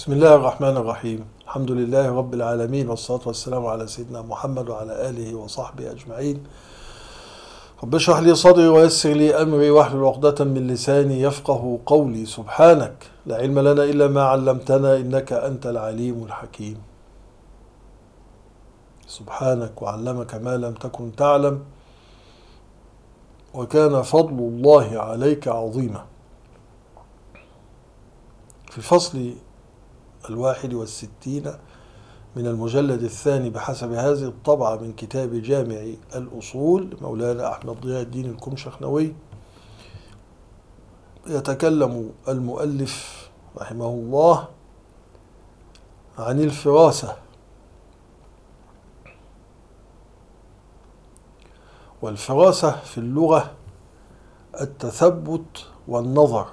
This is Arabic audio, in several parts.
بسم الله الرحمن الرحيم. الحمد لله رب العالمين، والصلاة والسلام على سيدنا محمد وعلى آله وصحبه أجمعين. رب اشرح لي صدري ويسر لي أمري واحلل عقدة من لساني يفقه قولي. سبحانك لا علم لنا إلا ما علمتنا إنك أنت العليم الحكيم. سبحانك وعلمك ما لم تكن تعلم وكان فضل الله عليك عظيما. في الفصل 61 من المجلد الثاني بحسب هذه الطبعة من كتاب جامع الأصول مولانا أحمد ضياء الدين الكمشخنوي، يتكلم المؤلف رحمه الله عن الفراسة. والفراسة في اللغة التثبت والنظر.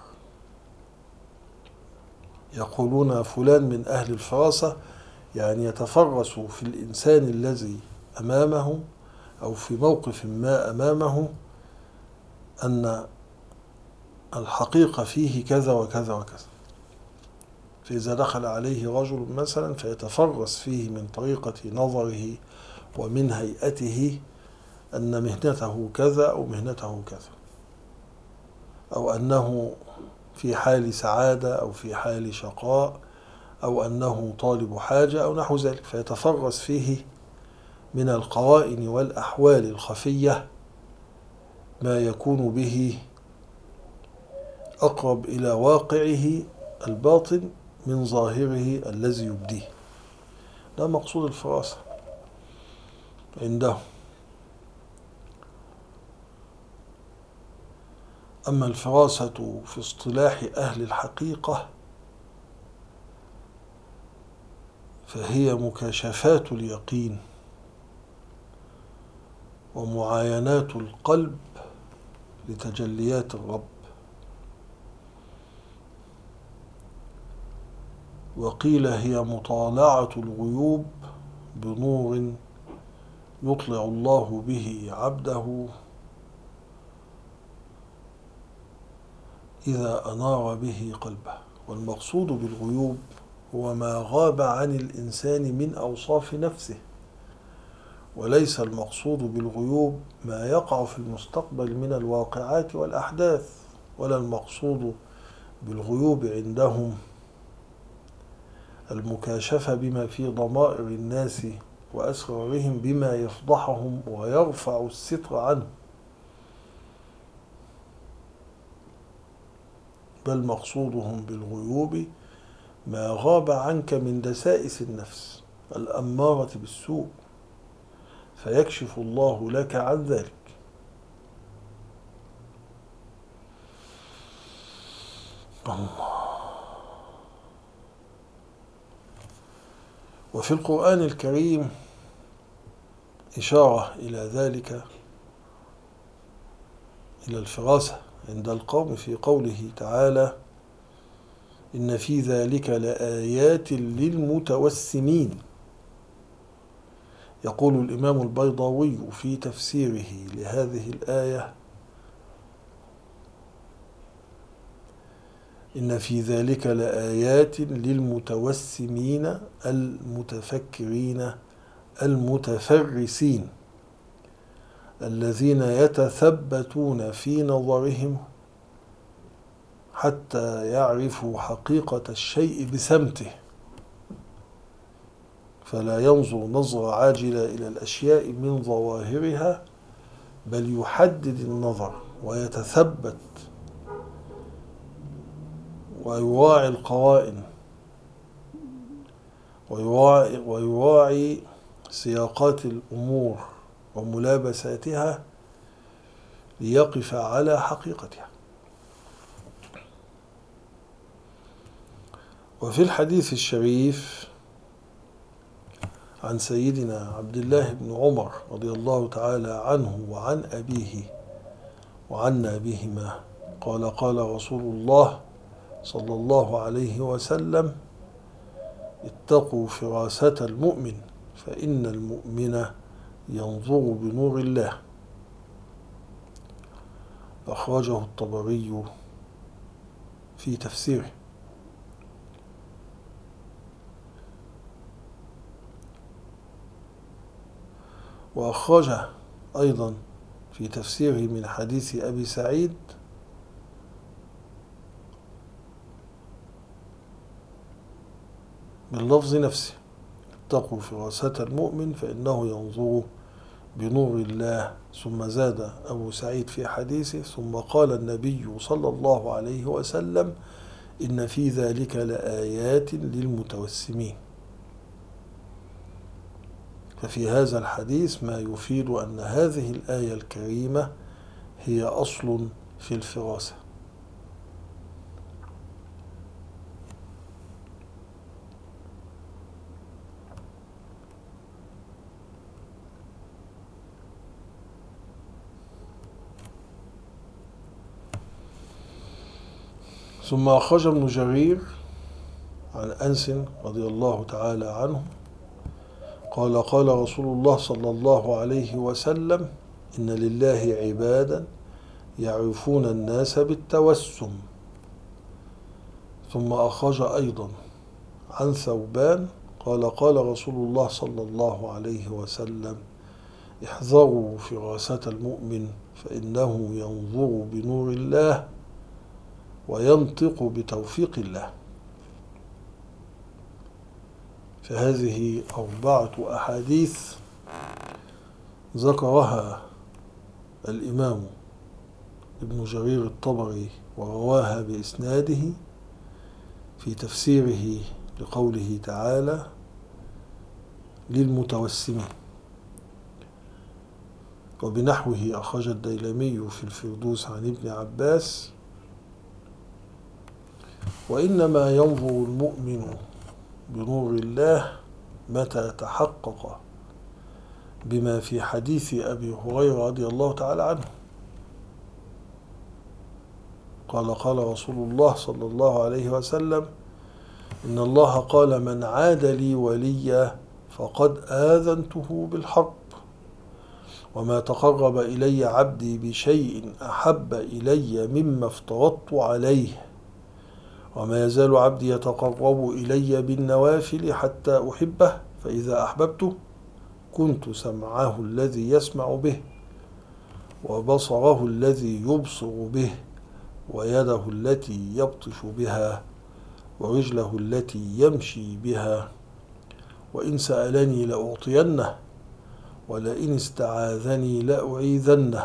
يقولون فلان من أهل الفراسة، يعني يتفرس في الإنسان الذي أمامه أو في موقف ما أمامه أن الحقيقة فيه كذا وكذا وكذا. فإذا دخل عليه رجل مثلا فيتفرس فيه من طريقة نظره ومن هيئته أن مهنته كذا أو مهنته كذا، أو أنه في حال سعادة أو في حال شقاء، أو أنه طالب حاجة أو نحو ذلك، فيتفرس فيه من القرائن والأحوال الخفية ما يكون به أقرب إلى واقعه الباطن من ظاهره الذي يبديه. ده مقصود الفراسة عنده. أما الفراسة في اصطلاح أهل الحقيقة فهي مكاشفات اليقين ومعاينات القلب لتجليات الرب. وقيل هي مطالعة الغيوب بنور يطلع الله به عبده إذا أنار به قلبه. والمقصود بالغيوب هو ما غاب عن الإنسان من أوصاف نفسه، وليس المقصود بالغيوب ما يقع في المستقبل من الواقعات والأحداث، ولا المقصود بالغيوب عندهم المكاشفة بما في ضمائر الناس وأسرارهم بما يفضحهم ويرفع الستر عنه، بل مقصودهم بالغيوب ما غاب عنك من دسائس النفس الأمارة بالسوء، فيكشف الله لك عن ذلك. الله. وفي القرآن الكريم إشارة إلى ذلك، إلى الفراسة عند القوم في قوله تعالى: إن في ذلك لآيات للمتوسمين. يقول الإمام البيضاوي في تفسيره لهذه الآية: إن في ذلك لآيات للمتوسمين المتفكرين المتفرسين الذين يتثبتون في نظرهم حتى يعرفوا حقيقة الشيء بسمته، فلا ينظر نظرة عاجلة إلى الأشياء من ظواهرها، بل يحدد النظر ويتثبت ويراعي القرائن ويراعي سياقات الأمور وملابساتها ليقف على حقيقتها. وفي الحديث الشريف عن سيدنا عبد الله بن عمر رضي الله تعالى عنه وعن أبيه وعنا بهما قال: قال رسول الله صلى الله عليه وسلم: اتقوا فراسة المؤمن فإن المؤمن ينظر بنور الله. أخرجه الطبري في تفسيره. وأخرجه أيضا في تفسيره من حديث أبي سعيد باللفظ نفسه: اتقوا فراسة المؤمن فإنه ينظر بنور الله. ثم زاد أبو سعيد في حديثه: ثم قال النبي صلى الله عليه وسلم: إن في ذلك لآيات للمتوسمين. ففي هذا الحديث ما يفيد أن هذه الآية الكريمة هي أصل في الفراسة. ثم أخرج ابن جرير عن أنس رضي الله تعالى عنه قال: قال رسول الله صلى الله عليه وسلم: إن لله عبادا يعرفون الناس بالتوسم. ثم أخرج أيضا عن ثوبان قال: قال رسول الله صلى الله عليه وسلم: احذروا فراسة المؤمن فإنه ينظر بنور الله وينطق بتوفيق الله. فهذه 4 أحاديث ذكرها الإمام ابن جرير الطبري ورواها بإسناده في تفسيره لقوله تعالى: للمتوسمين. وبنحوه أخرج الديلمي في الفردوس عن ابن عباس: وإنما ينظر المؤمن بنور الله متى تحقق بما في حديث أبي هريرة رضي الله تعالى عنه قال: قال رسول الله صلى الله عليه وسلم: إن الله قال: من عاد لي وليا فقد آذنته بالحرب، وما تقرب إلي عبدي بشيء أحب إلي مما افترضت عليه، وما يزال عبدي يتقرب إلي بالنوافل حتى أحبه، فإذا أحببته كنت سمعه الذي يسمع به، وبصره الذي يبصر به، ويده التي يبطش بها، ورجله التي يمشي بها، وإن سألني لأعطينه، ولئن استعاذني لأعيذنه،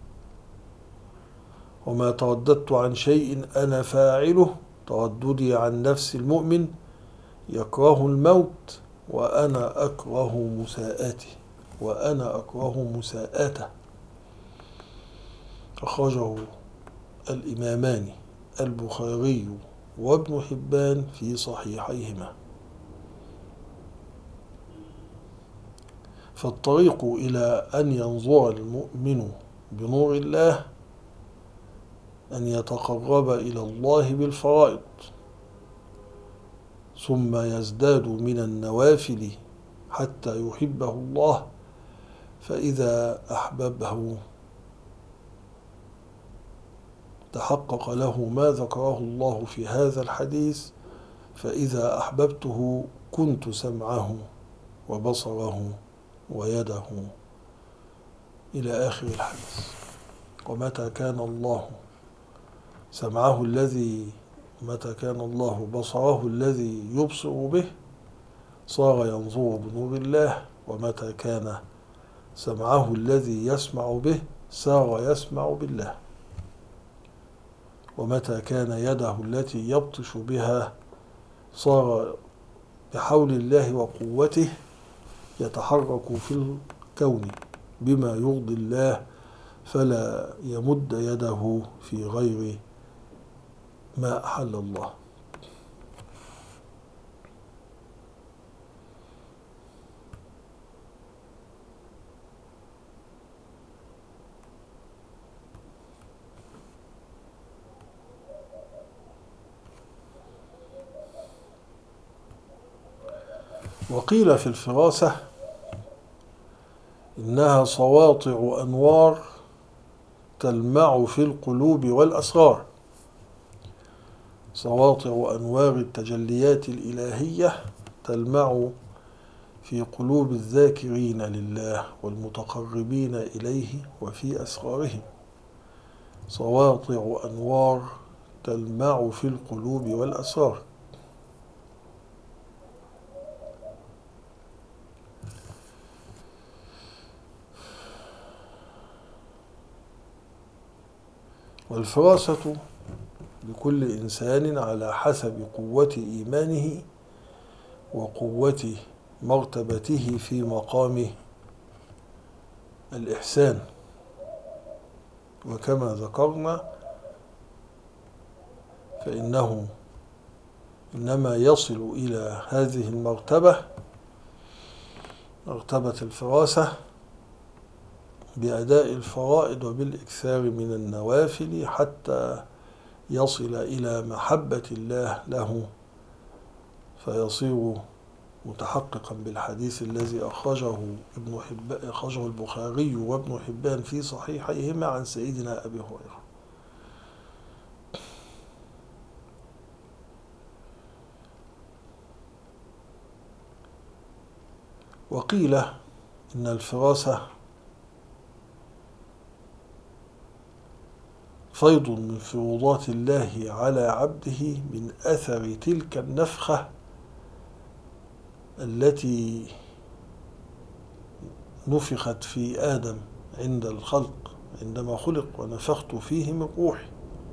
وما ترددت عن شيء أنا فاعله ترددي عن نفس المؤمن يكره الموت وأنا أكره مساءته. أخرجه الإمامان البخاري وابن حبان في صحيحيهما. فالطريق إلى أن ينظر المؤمن بنور الله أن يتقرب إلى الله بالفرائض، ثم يزداد من النوافل حتى يحبه الله، فإذا أحببه تحقق له ما ذكره الله في هذا الحديث: فإذا أحببته كنت سمعه وبصره ويده، إلى آخر الحديث. ومتى كان الله سمعه متى كان الله بصره الذي يبصر به صار ينظر بنور الله، ومتى كان سمعه الذي يسمع به صار يسمع بالله، ومتى كان يده التي يبطش بها صار بحول الله وقوته يتحرك في الكون بما يرضي الله، فلا يمد يده في غير ما أحل الله. وقيل في الفراسة إنها سواطع أنوار تلمع في القلوب والأسرار، سواطع أنوار التجليات الإلهية تلمع في قلوب الذاكرين لله والمتقربين إليه وفي أسرارهم سواطع أنوار تلمع في القلوب والأسرار. والفراسة لكل إنسان على حسب قوة إيمانه وقوة مرتبته في مقام الإحسان. وكما ذكرنا فإنه إنما يصل إلى هذه المرتبة، مرتبة الفراسة، بأداء الفرائض وبالإكثار من النوافل حتى يصل إلى محبة الله له، فيصير متحققا بالحديث الذي أخرجه البخاري وابن حبان في صحيحيهما عن سيدنا أبي هريرة. وقيل إن الفراسة فيض من فيوضات الله على عبده من أثر تلك النفخة التي نفخت في آدم عند الخلق عندما خلق ونفخت فيه من روحي.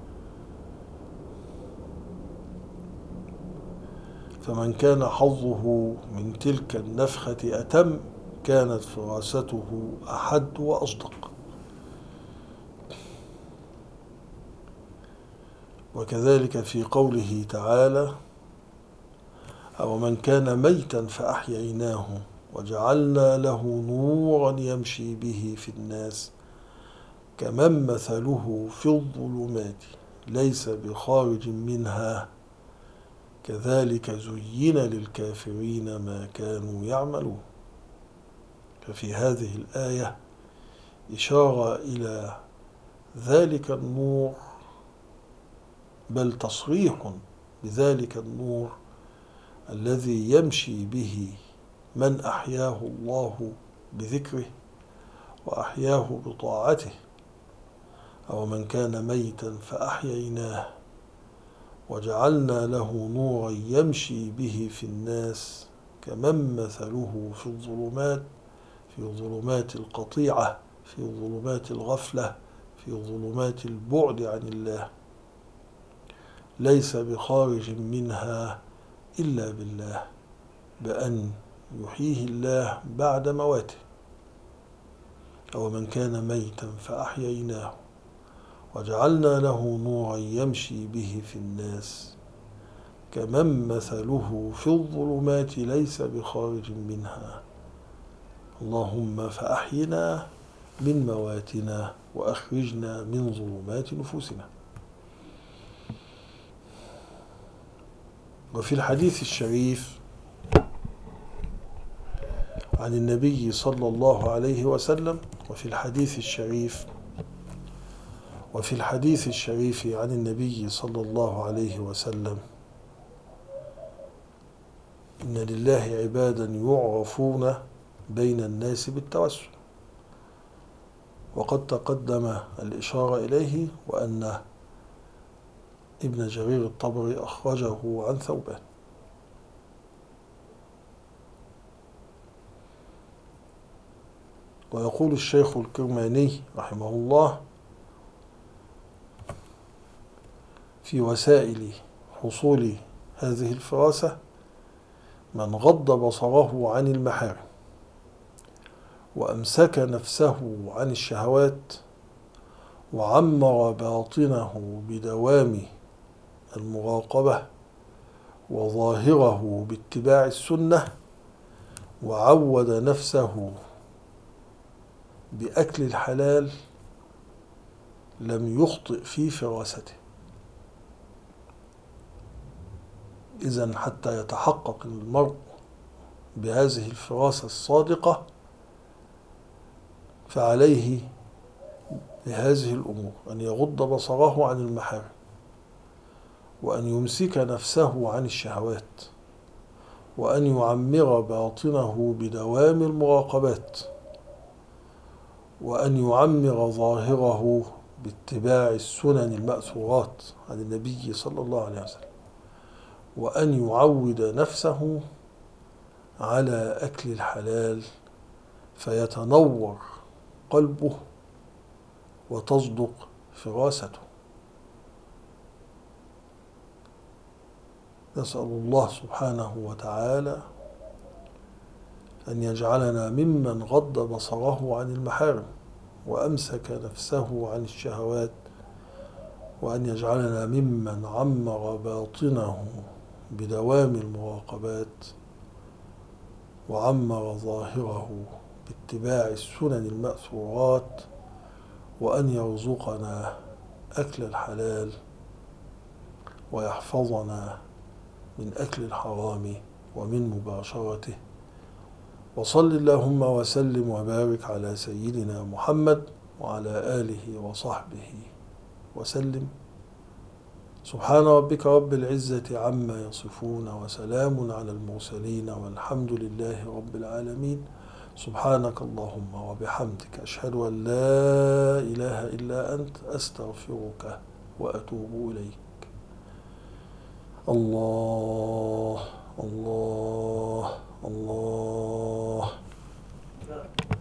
فمن كان حظه من تلك النفخة أتم كانت فراسته أحد وأصدق. وكذلك في قوله تعالى: أو من كان ميتا فأحييناه وجعلنا له نورا يمشي به في الناس كمن مثله في الظلمات ليس بخارج منها كذلك زين للكافرين ما كانوا يعملون. ففي هذه الآية إشارة إلى ذلك النور، بل تصريح بذلك النور الذي يمشي به من أحياه الله بذكره وأحياه بطاعته. أو من كان ميتا فأحييناه وجعلنا له نورا يمشي به في الناس كمن مثله في الظلمات، في ظلمات القطيعة، في ظلمات الغفلة، في ظلمات البعد عن الله، ليس بخارج منها إلا بالله، بأن يحييه الله بعد موته. أو من كان ميتا فأحييناه وجعلنا له نورا يمشي به في الناس كمن مثله في الظلمات ليس بخارج منها. اللهم فأحينا من مواتنا وأخرجنا من ظلمات نفوسنا. وفي الحديث الشريف عن النبي صلى الله عليه وسلم وفي الحديث الشريف عن النبي صلى الله عليه وسلم: إن لله عبادا يعرفون بين الناس بالتوسل. وقد تقدم الإشارة إليه، وأن ابن جرير الطبري أخرجه عن ثوبان. ويقول الشيخ الكرماني رحمه الله في وسائل حصول هذه الفراسة: من غض بصره عن المحارم وأمسك نفسه عن الشهوات وعمر باطنه بدوام المراقبة وظاهره باتباع السنة وعود نفسه بأكل الحلال لم يخطئ في فراسته. إذن حتى يتحقق المرء بهذه الفراسة الصادقة فعليه بهذه الأمور: أن يغض بصره عن المحارم، وأن يمسك نفسه عن الشهوات، وأن يعمر باطنه بدوام المراقبات، وأن يعمر ظاهره باتباع السنن المأثورات عن النبي صلى الله عليه وسلم، وأن يعود نفسه على أكل الحلال فيتنور قلبه وتصدق فراسته. نسأل الله سبحانه وتعالى أن يجعلنا ممن غض بصره عن المحارم وأمسك نفسه عن الشهوات، وأن يجعلنا ممن عمر باطنه بدوام المراقبات وعمر ظاهره باتباع السنن المأثورات، وأن يرزقنا أكل الحلال ويحفظنا من أكل الحرام ومن مباشرته. وصل اللهم وسلم وبارك على سيدنا محمد وعلى آله وصحبه وسلم. سبحان ربك رب العزة عما يصفون، وسلام على المرسلين، والحمد لله رب العالمين. سبحانك اللهم وبحمدك، أشهد أن لا إله إلا أنت، أستغفرك وأتوب إليك. الله الله الله.